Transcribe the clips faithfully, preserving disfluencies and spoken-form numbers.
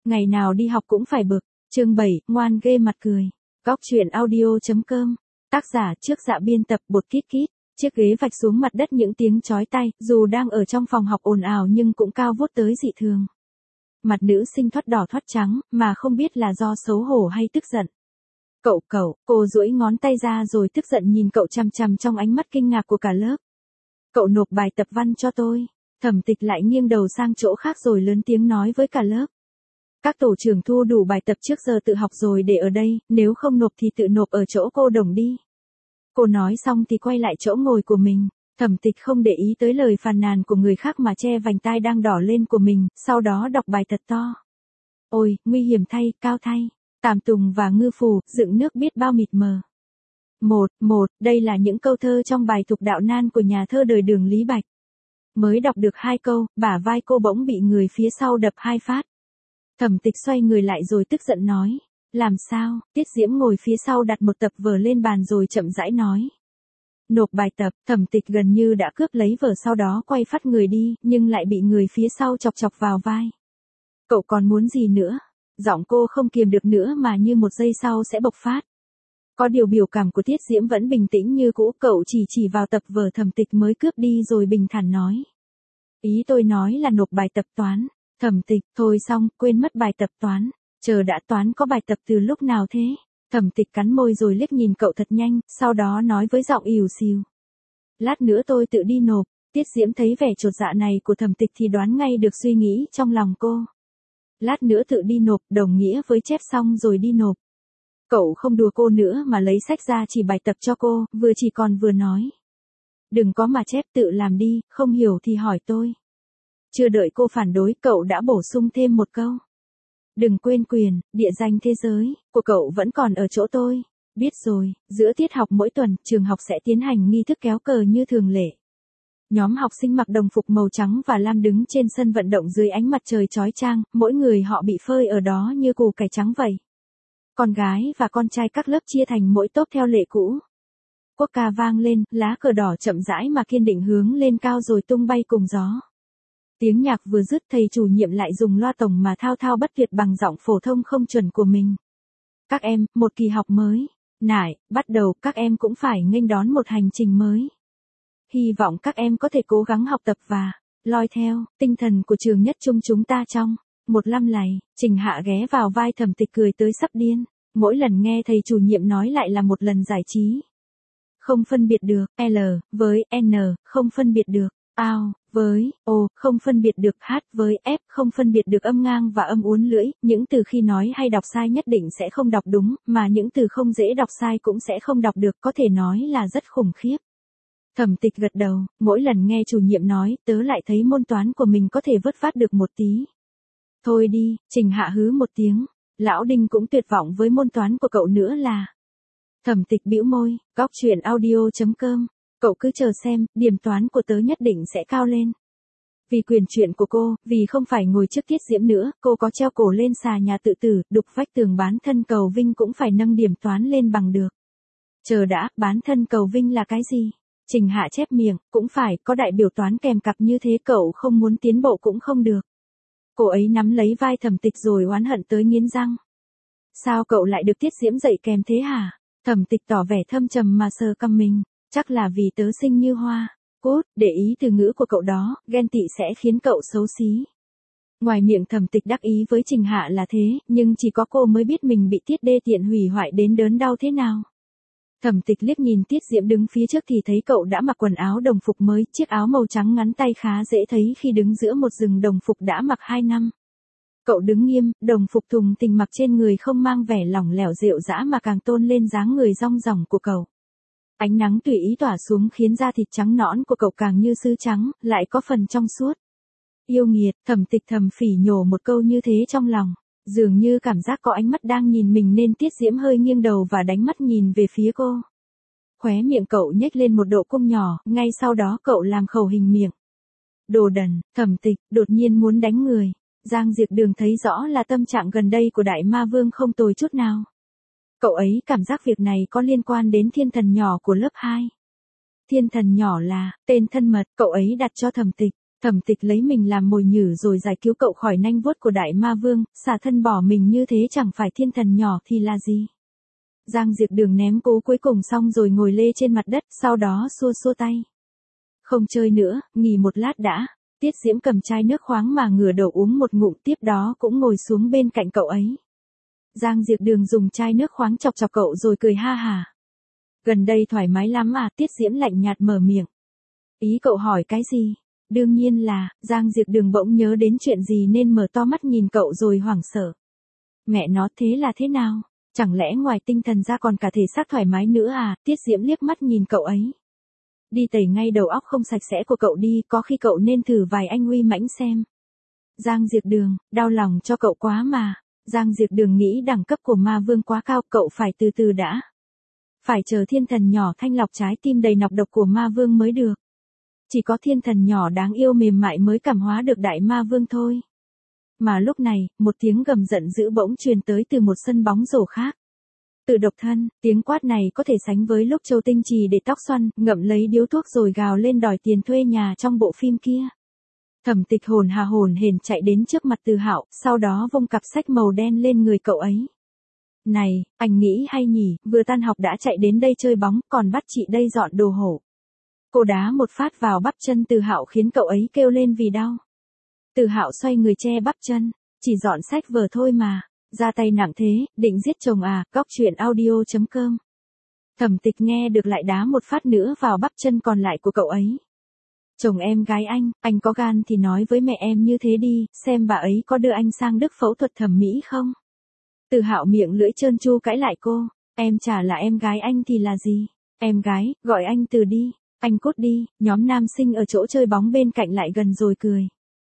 ngày nào đi học cũng phải bực. Chương bảy, ngoan ghê mặt cười. Góc truyện audio.com. Tác giả trước dạ biên tập bột kít kít. Chiếc ghế vạch xuống mặt đất những tiếng chói tai, dù đang ở trong phòng học ồn ào nhưng cũng cao vút tới dị thường. Mặt nữ sinh thoắt đỏ thoắt trắng, mà không biết là do xấu hổ hay tức giận. Cậu cậu, cô duỗi ngón tay ra rồi tức giận nhìn cậu chằm chằm trong ánh mắt kinh ngạc của cả lớp. Cậu nộp bài tập văn cho tôi. Thẩm Tịch lại nghiêng đầu sang chỗ khác rồi lớn tiếng nói với cả lớp. Các tổ trưởng thu đủ bài tập trước giờ tự học rồi để ở đây, nếu không nộp thì tự nộp ở chỗ cô Đồng đi. Cô nói xong thì quay lại chỗ ngồi của mình. Thẩm Tịch không để ý tới lời phàn nàn của người khác mà che vành tai đang đỏ lên của mình, sau đó đọc bài thật to. Ôi, nguy hiểm thay, cao thay, tàm tùng và ngư phù, dựng nước biết bao mịt mờ. Một, một, đây là những câu thơ trong bài Thục Đạo Nan của nhà thơ đời Đường Lý Bạch. Mới đọc được hai câu, bả vai cô bỗng bị người phía sau đập hai phát. Thẩm Tịch xoay người lại rồi tức giận nói. Làm sao? Tiết Diễm ngồi phía sau đặt một tập vở lên bàn rồi chậm rãi nói. Nộp bài tập. Thẩm Tịch gần như đã cướp lấy vở sau đó quay phát người đi, nhưng lại bị người phía sau chọc chọc vào vai. Cậu còn muốn gì nữa? Giọng cô không kiềm được nữa mà như một giây sau sẽ bộc phát. Có điều biểu cảm của Tiết Diễm vẫn bình tĩnh như cũ, cậu chỉ chỉ vào tập vở Thẩm Tịch mới cướp đi rồi bình thản nói. Ý tôi nói là nộp bài tập toán. Thẩm Tịch, thôi xong, quên mất bài tập toán. Chờ đã, toán có bài tập từ lúc nào thế? Thẩm Tịch cắn môi rồi liếc nhìn cậu thật nhanh, sau đó nói với giọng ỉu xìu. Lát nữa tôi tự đi nộp. Tiết Diễm thấy vẻ chột dạ này của Thẩm Tịch thì đoán ngay được suy nghĩ trong lòng cô. Lát nữa tự đi nộp đồng nghĩa với chép xong rồi đi nộp. Cậu không đùa cô nữa mà lấy sách ra chỉ bài tập cho cô, vừa chỉ còn vừa nói. Đừng có mà chép, tự làm đi, không hiểu thì hỏi tôi. Chưa đợi cô phản đối, cậu đã bổ sung thêm một câu. Đừng quên quyền, địa danh thế giới, của cậu vẫn còn ở chỗ tôi. Biết rồi, giữa tiết học mỗi tuần, trường học sẽ tiến hành nghi thức kéo cờ như thường lệ. Nhóm học sinh mặc đồng phục màu trắng và lam đứng trên sân vận động dưới ánh mặt trời chói chang, mỗi người họ bị phơi ở đó như củ cải trắng vậy. Con gái và con trai các lớp chia thành mỗi tốp theo lệ cũ. Quốc ca vang lên, lá cờ đỏ chậm rãi mà kiên định hướng lên cao rồi tung bay cùng gió. Tiếng nhạc vừa dứt, thầy chủ nhiệm lại dùng loa tổng mà thao thao bất tuyệt bằng giọng phổ thông không chuẩn của mình. Các em, một kỳ học mới. Nải, bắt đầu, các em cũng phải nghênh đón một hành trình mới. Hy vọng các em có thể cố gắng học tập và loi theo tinh thần của trường nhất trung chúng ta trong một năm lày. Trình Hạ ghé vào vai Thẩm Tịch cười tới sắp điên. Mỗi lần nghe thầy chủ nhiệm nói lại là một lần giải trí. Không phân biệt được, L, với, N, không phân biệt được, ao, với, O, không phân biệt được, H, với, F, không phân biệt được âm ngang và âm uốn lưỡi. Những từ khi nói hay đọc sai nhất định sẽ không đọc đúng, mà những từ không dễ đọc sai cũng sẽ không đọc được, có thể nói là rất khủng khiếp. Thẩm Tịch gật đầu, mỗi lần nghe chủ nhiệm nói, tớ lại thấy môn toán của mình có thể vớt vát được một tí. Thôi đi, Trình Hạ hứ một tiếng, lão Đinh cũng tuyệt vọng với môn toán của cậu nữa là. Thẩm Tịch bĩu môi, góc truyện audio.com, cậu cứ chờ xem, điểm toán của tớ nhất định sẽ cao lên. Vì quyền chuyện của cô, vì không phải ngồi trước Tiết Diễm nữa, cô có treo cổ lên xà nhà tự tử, đục vách tường bán thân cầu vinh cũng phải nâng điểm toán lên bằng được. Chờ đã, bán thân cầu vinh là cái gì? Trình Hạ chép miệng, cũng phải, có đại biểu toán kèm cặp như thế cậu không muốn tiến bộ cũng không được. Cô ấy nắm lấy vai Thẩm Tịch rồi oán hận tới nghiến răng. Sao cậu lại được Tiết Diễm dạy kèm thế hả? Thẩm Tịch tỏ vẻ thâm trầm mà sờ cằm mình, chắc là vì tớ xinh như hoa. Cốt, để ý từ ngữ của cậu đó, ghen tị sẽ khiến cậu xấu xí. Ngoài miệng Thẩm Tịch đắc ý với Trình Hạ là thế, nhưng chỉ có cô mới biết mình bị Tiết đê tiện hủy hoại đến đớn đau thế nào. Thẩm Tịch liếc nhìn Tiết Diễm đứng phía trước thì thấy cậu đã mặc quần áo đồng phục mới, chiếc áo màu trắng ngắn tay khá dễ thấy khi đứng giữa một rừng đồng phục đã mặc hai năm. Cậu đứng nghiêm, đồng phục thùng tình mặc trên người không mang vẻ lỏng lẻo rệu rã mà càng tôn lên dáng người rong ròng của cậu. Ánh nắng tùy ý tỏa xuống khiến da thịt trắng nõn của cậu càng như sứ trắng, lại có phần trong suốt. Yêu nghiệt, Thẩm Tịch thầm phỉ nhổ một câu như thế trong lòng. Dường như cảm giác có ánh mắt đang nhìn mình nên Tiết Diễm hơi nghiêng đầu và đánh mắt nhìn về phía cô. Khóe miệng cậu nhếch lên một độ cong nhỏ, ngay sau đó cậu làm khẩu hình miệng. Đồ đần, Thẩm Tịch, đột nhiên muốn đánh người. Giang Diệp Đường thấy rõ là tâm trạng gần đây của Đại Ma Vương không tồi chút nào. Cậu ấy cảm giác việc này có liên quan đến thiên thần nhỏ của lớp hai. Thiên thần nhỏ là tên thân mật cậu ấy đặt cho Thẩm Tịch. Thẩm Tịch lấy mình làm mồi nhử rồi giải cứu cậu khỏi nanh vuốt của đại ma vương, xả thân bỏ mình như thế chẳng phải thiên thần nhỏ thì là gì. Giang Diệp Đường ném cú cuối cùng xong rồi ngồi lê trên mặt đất, sau đó xua xua tay. Không chơi nữa, nghỉ một lát đã. Tiết Diễm cầm chai nước khoáng mà ngửa đầu uống một ngụm, tiếp đó cũng ngồi xuống bên cạnh cậu ấy. Giang Diệp Đường dùng chai nước khoáng chọc chọc cậu rồi cười ha hả. Gần đây thoải mái lắm à, Tiết Diễm lạnh nhạt mở miệng. Ý cậu hỏi cái gì? Đương nhiên là, Giang Diệp Đường bỗng nhớ đến chuyện gì nên mở to mắt nhìn cậu rồi hoảng sợ. Mẹ nó, thế là thế nào? Chẳng lẽ ngoài tinh thần ra còn cả thể xác thoải mái nữa à? Tiết Diễm liếc mắt nhìn cậu ấy. Đi tẩy ngay đầu óc không sạch sẽ của cậu đi, có khi cậu nên thử vài anh uy mãnh xem. Giang Diệp Đường, đau lòng cho cậu quá mà. Giang Diệp Đường nghĩ đẳng cấp của ma vương quá cao, cậu phải từ từ đã. Phải chờ thiên thần nhỏ thanh lọc trái tim đầy nọc độc của ma vương mới được. Chỉ có thiên thần nhỏ đáng yêu mềm mại mới cảm hóa được đại ma vương thôi. Mà lúc này, một tiếng gầm giận dữ bỗng truyền tới từ một sân bóng rổ khác. Từ độc thân, tiếng quát này có thể sánh với lúc Châu Tinh Trì để tóc xoăn, ngậm lấy điếu thuốc rồi gào lên đòi tiền thuê nhà trong bộ phim kia. Thẩm Tịch hồn hà hồn hển chạy đến trước mặt Từ Hạo, sau đó vung cặp sách màu đen lên người cậu ấy. Này, anh nghĩ hay nhỉ, vừa tan học đã chạy đến đây chơi bóng, còn bắt chị đây dọn đồ hổ. Cô đá một phát vào bắp chân Từ Hạo khiến cậu ấy kêu lên vì đau. Từ Hạo xoay người che bắp chân, chỉ dọn sách vở thôi mà, ra tay nặng thế, định giết chồng à, góc truyện audio chấm com. Thẩm Tịch nghe được lại đá một phát nữa vào bắp chân còn lại của cậu ấy. Chồng em gái anh, anh có gan thì nói với mẹ em như thế đi, xem bà ấy có đưa anh sang Đức phẫu thuật thẩm mỹ không? Từ Hạo miệng lưỡi trơn tru cãi lại cô, em chả là em gái anh thì là gì? Em gái, gọi anh Từ đi, anh cút đi. Nhóm nam sinh ở chỗ chơi bóng bên cạnh lại gần rồi cười.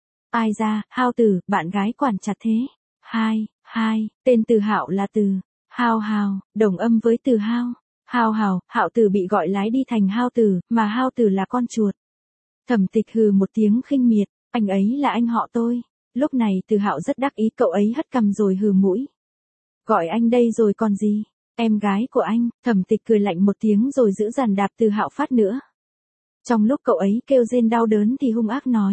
Ai ra, Hao Từ, bạn gái quản chặt thế. Hai, hai, tên Từ Hạo là Từ Hao Hào, đồng âm với Từ Hao. Hao Hào, Hạo Từ bị gọi lái đi thành Hao Từ, mà Hao Từ là con chuột. Thẩm Tịch hừ một tiếng khinh miệt, anh ấy là anh họ tôi. Lúc này Từ Hạo rất đắc ý, cậu ấy hất cằm rồi hừ mũi. Gọi anh đây rồi còn gì? Em gái của anh. Thẩm Tịch cười lạnh một tiếng rồi giữ dàn đạp Từ Hạo phát nữa. Trong lúc cậu ấy kêu rên đau đớn thì hung ác nói.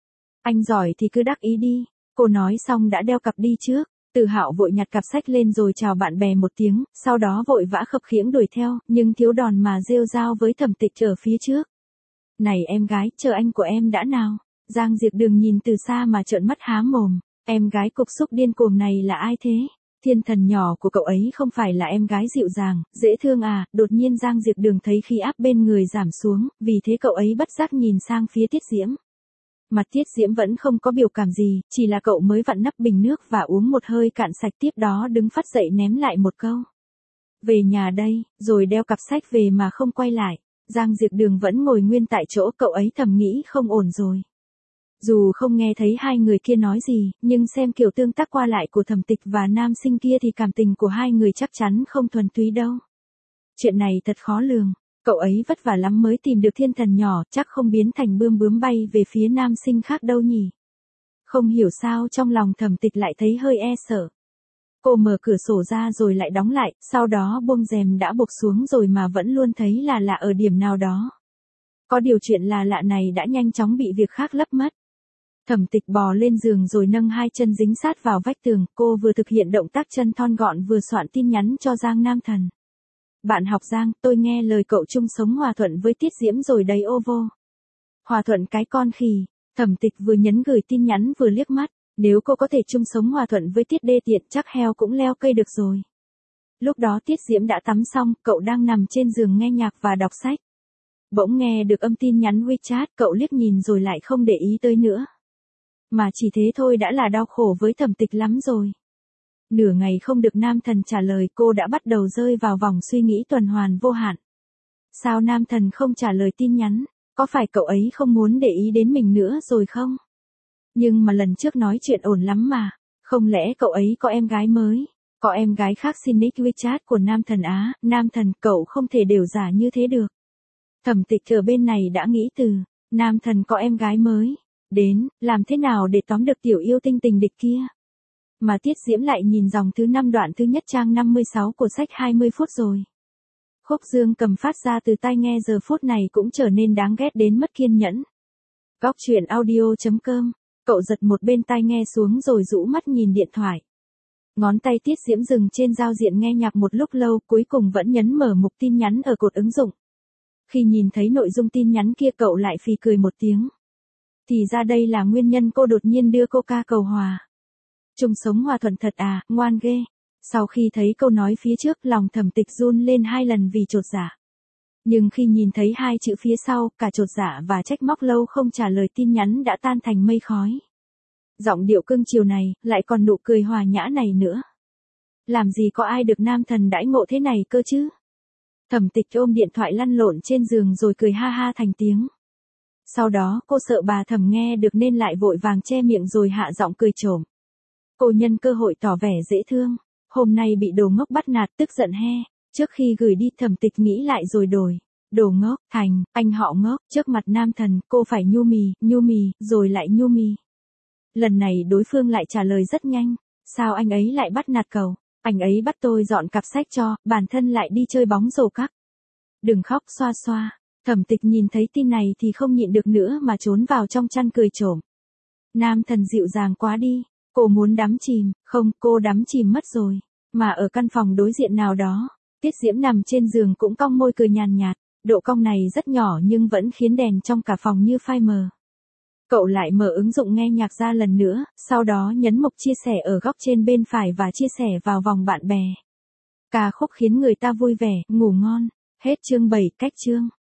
Anh giỏi thì cứ đắc ý đi. Cô nói xong đã đeo cặp đi trước. Từ Hạo vội nhặt cặp sách lên rồi chào bạn bè một tiếng, sau đó vội vã khập khiễng đuổi theo, nhưng thiếu đòn mà rêu rao với Thẩm Tịch ở phía trước. Này em gái, chờ anh của em đã nào. Giang Diệp Đường nhìn từ xa mà trợn mắt há mồm. Em gái cục xúc điên cuồng này là ai thế? Thiên thần nhỏ của cậu ấy không phải là em gái dịu dàng, dễ thương à? Đột nhiên Giang Diệp Đường thấy khí áp bên người giảm xuống, vì thế cậu ấy bất giác nhìn sang phía Tiết Diễm. Mặt Tiết Diễm vẫn không có biểu cảm gì, chỉ là cậu mới vặn nắp bình nước và uống một hơi cạn sạch, tiếp đó đứng phát dậy ném lại một câu. Về nhà đây, rồi đeo cặp sách về mà không quay lại. Giang Diệp Đường vẫn ngồi nguyên tại chỗ, cậu ấy thầm nghĩ không ổn rồi. Dù không nghe thấy hai người kia nói gì, nhưng xem kiểu tương tác qua lại của Thẩm Tịch và nam sinh kia thì cảm tình của hai người chắc chắn không thuần túy đâu. Chuyện này thật khó lường, cậu ấy vất vả lắm mới tìm được thiên thần nhỏ, chắc không biến thành bươm bướm bay về phía nam sinh khác đâu nhỉ. Không hiểu sao trong lòng Thẩm Tịch lại thấy hơi e sợ. Cô mở cửa sổ ra rồi lại đóng lại, sau đó buông rèm đã buộc xuống rồi mà vẫn luôn thấy là lạ ở điểm nào đó. Có điều chuyện là lạ này đã nhanh chóng bị việc khác lấp mất. Thẩm Tịch bò lên giường rồi nâng hai chân dính sát vào vách tường, cô vừa thực hiện động tác chân thon gọn vừa soạn tin nhắn cho Giang Nam Thần. Bạn học Giang, tôi nghe lời cậu chung sống hòa thuận với Tiết Diễm rồi đấy ô vô. Hòa thuận cái con khỉ. Thẩm Tịch vừa nhấn gửi tin nhắn vừa liếc mắt, nếu cô có thể chung sống hòa thuận với Tiết đê tiện chắc heo cũng leo cây được rồi. Lúc đó Tiết Diễm đã tắm xong, cậu đang nằm trên giường nghe nhạc và đọc sách. Bỗng nghe được âm tin nhắn WeChat, cậu liếc nhìn rồi lại không để ý tới nữa. Mà chỉ thế thôi đã là đau khổ với Thẩm Tịch lắm rồi. Nửa ngày không được Nam Thần trả lời, cô đã bắt đầu rơi vào vòng suy nghĩ tuần hoàn vô hạn. Sao Nam Thần không trả lời tin nhắn? Có phải cậu ấy không muốn để ý đến mình nữa rồi không? Nhưng mà lần trước nói chuyện ổn lắm mà. Không lẽ cậu ấy có em gái mới? Có em gái khác xin nick WeChat của Nam Thần á? Nam Thần, cậu không thể đều giả như thế được. Thẩm Tịch ở bên này đã nghĩ từ Nam Thần có em gái mới đến làm thế nào để tóm được tiểu yêu tinh tình địch kia. Mà Tiết Diễm lại nhìn dòng thứ năm đoạn thứ nhất trang năm mươi sáu của sách hai mươi phút rồi. Khúc dương cầm phát ra từ tai nghe giờ phút này cũng trở nên đáng ghét đến mất kiên nhẫn. Góc chuyện audio chấm com. Cậu giật một bên tai nghe xuống rồi rũ mắt nhìn điện thoại. Ngón tay Tiết Diễm dừng trên giao diện nghe nhạc một lúc lâu, cuối cùng vẫn nhấn mở mục tin nhắn ở cột ứng dụng. Khi nhìn thấy nội dung tin nhắn kia cậu lại phì cười một tiếng. Thì ra đây là nguyên nhân cô đột nhiên đưa coca cầu hòa. Chung sống hòa thuận thật à, ngoan ghê. Sau khi thấy câu nói phía trước, lòng Thẩm Tịch run lên hai lần vì chột dạ. Nhưng khi nhìn thấy hai chữ phía sau, cả chột dạ và trách móc lâu không trả lời tin nhắn đã tan thành mây khói. Giọng điệu cưng chiều này, lại còn nụ cười hòa nhã này nữa. Làm gì có ai được nam thần đãi ngộ thế này cơ chứ? Thẩm Tịch ôm điện thoại lăn lộn trên giường rồi cười ha ha thành tiếng. Sau đó cô sợ bà Thẩm nghe được nên lại vội vàng che miệng rồi hạ giọng cười trộm. Cô nhân cơ hội tỏ vẻ dễ thương. Hôm nay bị đồ ngốc bắt nạt tức giận he. Trước khi gửi đi Thẩm Tịch nghĩ lại rồi đổi. Đồ ngốc, thành, anh họ ngốc, trước mặt nam thần, cô phải nhu mì, nhu mì, rồi lại nhu mì. Lần này đối phương lại trả lời rất nhanh. Sao anh ấy lại bắt nạt cậu? Anh ấy bắt tôi dọn cặp sách cho, bản thân lại đi chơi bóng rổ các. Đừng khóc xoa xoa. Thẩm Tịch nhìn thấy tin này thì không nhịn được nữa mà trốn vào trong chăn cười trộm. Nam thần dịu dàng quá đi. Cô muốn đắm chìm, không, cô đắm chìm mất rồi. Mà ở căn phòng đối diện nào đó, Tiết Diễm nằm trên giường cũng cong môi cười nhàn nhạt. Độ cong này rất nhỏ nhưng vẫn khiến đèn trong cả phòng như phai mờ. Cậu lại mở ứng dụng nghe nhạc ra lần nữa, sau đó nhấn mục chia sẻ ở góc trên bên phải và chia sẻ vào vòng bạn bè. Ca khúc khiến người ta vui vẻ, ngủ ngon. Hết chương bảy, cách chương.